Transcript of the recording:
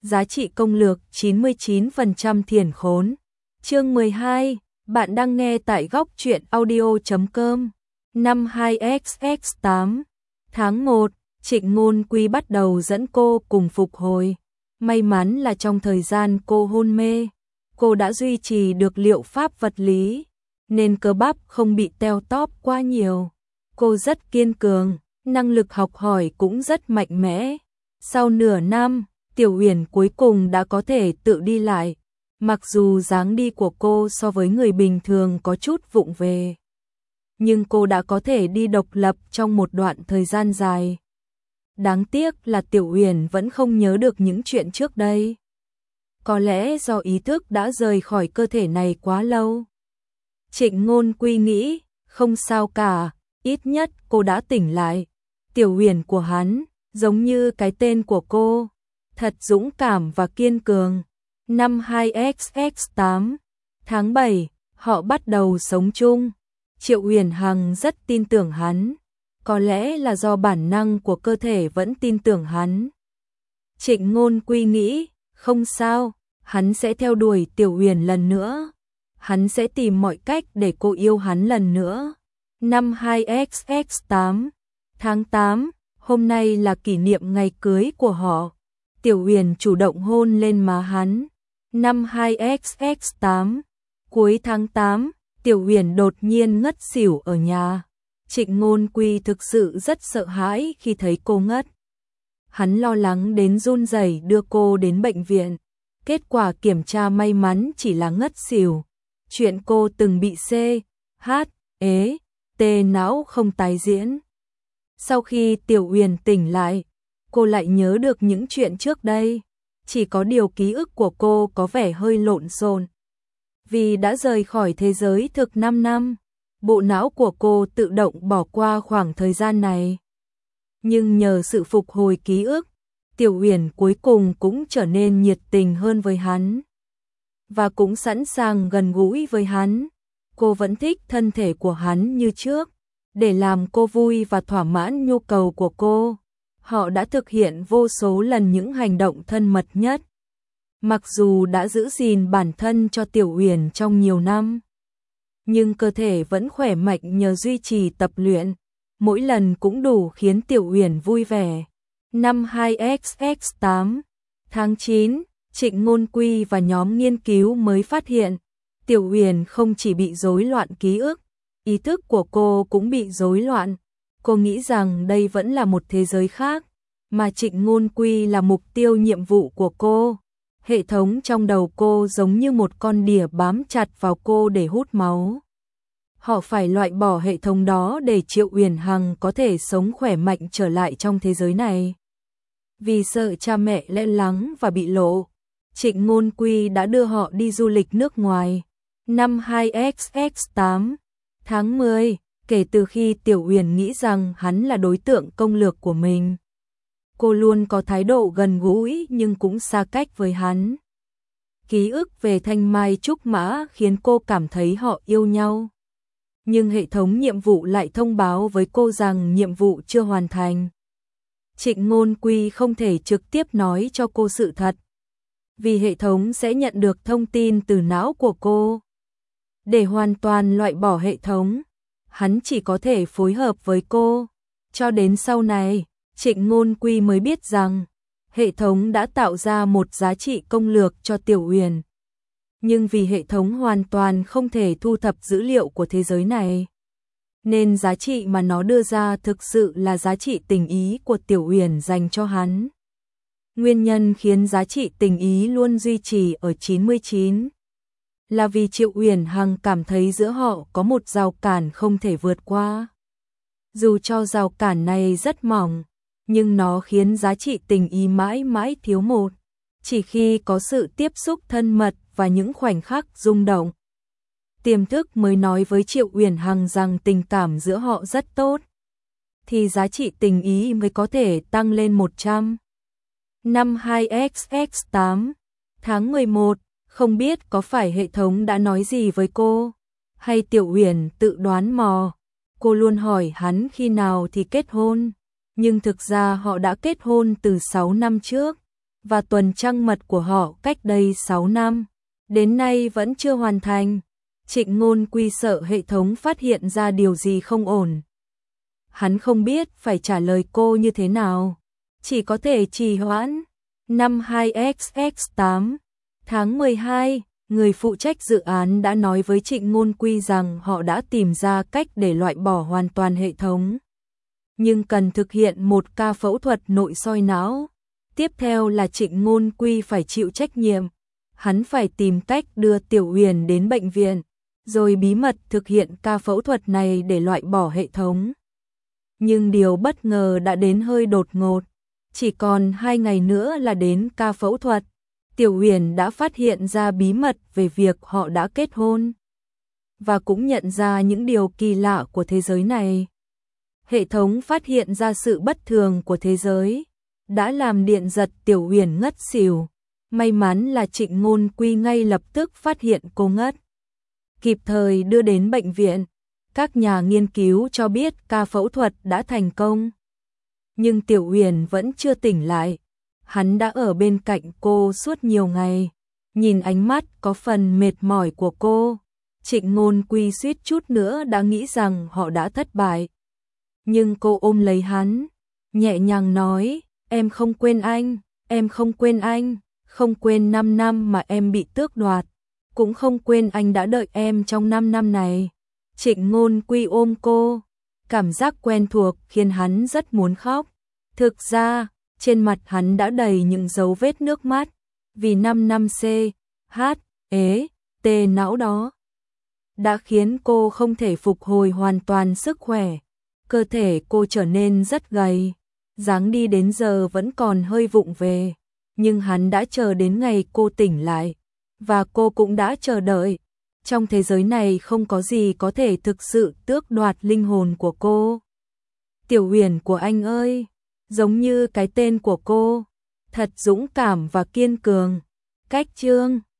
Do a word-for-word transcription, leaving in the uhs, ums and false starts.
giá trị công lược chín mươi chín phần trăm thiền khốn. Chương mười hai, bạn đang nghe tại góc truyện audio chấm com. Năm hai x x tám, tháng một, Trịnh Ngôn Quy bắt đầu dẫn cô cùng phục hồi. May mắn là trong thời gian cô hôn mê, cô đã duy trì được liệu pháp vật lý, nên cơ bắp không bị teo tóp quá nhiều. Cô rất kiên cường, năng lực học hỏi cũng rất mạnh mẽ. Sau nửa năm, Tiểu Uyển cuối cùng đã có thể tự đi lại. Mặc dù dáng đi của cô so với người bình thường có chút vụng về, nhưng cô đã có thể đi độc lập trong một đoạn thời gian dài. Đáng tiếc là Tiểu Uyển vẫn không nhớ được những chuyện trước đây. Có lẽ do ý thức đã rời khỏi cơ thể này quá lâu. Trịnh Ngôn Quy nghĩ, không sao cả, ít nhất cô đã tỉnh lại. Tiểu Uyển của hắn, giống như cái tên của cô, thật dũng cảm và kiên cường. Năm hai x x tám, tháng bảy, họ bắt đầu sống chung. Triệu Uyển Hằng rất tin tưởng hắn, có lẽ là do bản năng của cơ thể vẫn tin tưởng hắn. Trịnh Ngôn Quy nghĩ, không sao, hắn sẽ theo đuổi Tiểu Uyển lần nữa. Hắn sẽ tìm mọi cách để cô yêu hắn lần nữa. Năm hai x x tám, tháng tám, hôm nay là kỷ niệm ngày cưới của họ. Tiểu Uyển chủ động hôn lên má hắn. Năm hai x x tám, cuối tháng tám, Tiểu Uyển đột nhiên ngất xỉu ở nhà. Trịnh Ngôn Quy thực sự rất sợ hãi khi thấy cô ngất. Hắn lo lắng đến run rẩy đưa cô đến bệnh viện. Kết quả kiểm tra may mắn chỉ là ngất xỉu. Chuyện cô từng bị C, H, ế, T não không tái diễn. Sau khi Tiểu Uyển tỉnh lại, cô lại nhớ được những chuyện trước đây. Chỉ có điều ký ức của cô có vẻ hơi lộn xộn. Vì đã rời khỏi thế giới thực năm năm, bộ não của cô tự động bỏ qua khoảng thời gian này. Nhưng nhờ sự phục hồi ký ức, Tiểu Uyển cuối cùng cũng trở nên nhiệt tình hơn với hắn. Và cũng sẵn sàng gần gũi với hắn. Cô vẫn thích thân thể của hắn như trước. Để làm cô vui và thỏa mãn nhu cầu của cô, họ đã thực hiện vô số lần những hành động thân mật nhất. Mặc dù đã giữ gìn bản thân cho Tiểu Uyển trong nhiều năm, nhưng cơ thể vẫn khỏe mạnh nhờ duy trì tập luyện. Mỗi lần cũng đủ khiến Tiểu Uyển vui vẻ. Năm hai x x tám, tháng chín, Trịnh Ngôn Quy và nhóm nghiên cứu mới phát hiện, Tiểu Uyển không chỉ bị rối loạn ký ức, ý thức của cô cũng bị rối loạn. Cô nghĩ rằng đây vẫn là một thế giới khác, mà Trịnh Ngôn Quy là mục tiêu nhiệm vụ của cô. Hệ thống trong đầu cô giống như một con đỉa bám chặt vào cô để hút máu. Họ phải loại bỏ hệ thống đó để Triệu Uyển Hằng có thể sống khỏe mạnh trở lại trong thế giới này. Vì sợ cha mẹ lẽ lắng và bị lộ, Trịnh Ngôn Quy đã đưa họ đi du lịch nước ngoài. Năm hai x x tám, tháng mười, kể từ khi Tiểu Uyển nghĩ rằng hắn là đối tượng công lược của mình, cô luôn có thái độ gần gũi nhưng cũng xa cách với hắn. Ký ức về Thanh Mai Trúc Mã khiến cô cảm thấy họ yêu nhau. Nhưng hệ thống nhiệm vụ lại thông báo với cô rằng nhiệm vụ chưa hoàn thành. Trịnh Ngôn Quy không thể trực tiếp nói cho cô sự thật, vì hệ thống sẽ nhận được thông tin từ não của cô. Để hoàn toàn loại bỏ hệ thống, hắn chỉ có thể phối hợp với cô. Cho đến sau này, Trịnh Ngôn Quy mới biết rằng hệ thống đã tạo ra một giá trị công lược cho Tiểu Uyển. Nhưng vì hệ thống hoàn toàn không thể thu thập dữ liệu của thế giới này, nên giá trị mà nó đưa ra thực sự là giá trị tình ý của Tiểu Uyển dành cho hắn. Nguyên nhân khiến giá trị tình ý luôn duy trì ở chín mươi chín là vì Triệu Uyển Hằng cảm thấy giữa họ có một rào cản không thể vượt qua. Dù cho rào cản này rất mỏng, nhưng nó khiến giá trị tình ý mãi mãi thiếu một. Chỉ khi có sự tiếp xúc thân mật và những khoảnh khắc rung động, tiềm thức mới nói với Triệu Uyển Hằng rằng tình cảm giữa họ rất tốt, thì giá trị tình ý mới có thể tăng lên một trăm. Năm hai x x tám, tháng mười một, không biết có phải hệ thống đã nói gì với cô, hay Tiểu Uyển tự đoán mò. Cô luôn hỏi hắn khi nào thì kết hôn, nhưng thực ra họ đã kết hôn từ sáu năm trước. và tuần trăng mật của họ cách đây sáu năm, đến nay vẫn chưa hoàn thành. Trịnh Ngôn Quy sợ hệ thống phát hiện ra điều gì không ổn. Hắn không biết phải trả lời cô như thế nào, chỉ có thể trì hoãn. Năm hai x x tám, tháng mười hai, người phụ trách dự án đã nói với Trịnh Ngôn Quy rằng họ đã tìm ra cách để loại bỏ hoàn toàn hệ thống. Nhưng cần thực hiện một ca phẫu thuật nội soi não. Tiếp theo là Trịnh Ngôn Quy phải chịu trách nhiệm. Hắn phải tìm cách đưa Tiểu Uyển đến bệnh viện, rồi bí mật thực hiện ca phẫu thuật này để loại bỏ hệ thống. Nhưng điều bất ngờ đã đến hơi đột ngột. Chỉ còn hai ngày nữa là đến ca phẫu thuật, Tiểu Uyển đã phát hiện ra bí mật về việc họ đã kết hôn. Và cũng nhận ra những điều kỳ lạ của thế giới này. Hệ thống phát hiện ra sự bất thường của thế giới, đã làm điện giật Tiểu Uyển ngất xỉu. May mắn là Trịnh Ngôn Quy ngay lập tức phát hiện cô ngất, kịp thời đưa đến bệnh viện. Các nhà nghiên cứu cho biết ca phẫu thuật đã thành công. Nhưng Tiểu Uyển vẫn chưa tỉnh lại. Hắn đã ở bên cạnh cô suốt nhiều ngày. Nhìn ánh mắt có phần mệt mỏi của cô, Trịnh Ngôn Quy suýt chút nữa đã nghĩ rằng họ đã thất bại. Nhưng cô ôm lấy hắn, nhẹ nhàng nói, em không quên anh, em không quên anh, không quên năm năm mà em bị tước đoạt, cũng không quên anh đã đợi em trong năm năm này. Trịnh Ngôn Quy ôm cô, cảm giác quen thuộc khiến hắn rất muốn khóc. Thực ra, trên mặt hắn đã đầy những dấu vết nước mắt, vì năm năm C, H, ế, T não đó đã khiến cô không thể phục hồi hoàn toàn sức khỏe. Cơ thể cô trở nên rất gầy, dáng đi đến giờ vẫn còn hơi vụng về. Nhưng hắn đã chờ đến ngày cô tỉnh lại, và cô cũng đã chờ đợi. Trong thế giới này không có gì có thể thực sự tước đoạt linh hồn của cô. Tiểu Uyển của anh ơi, giống như cái tên của cô, thật dũng cảm và kiên cường. Cách chương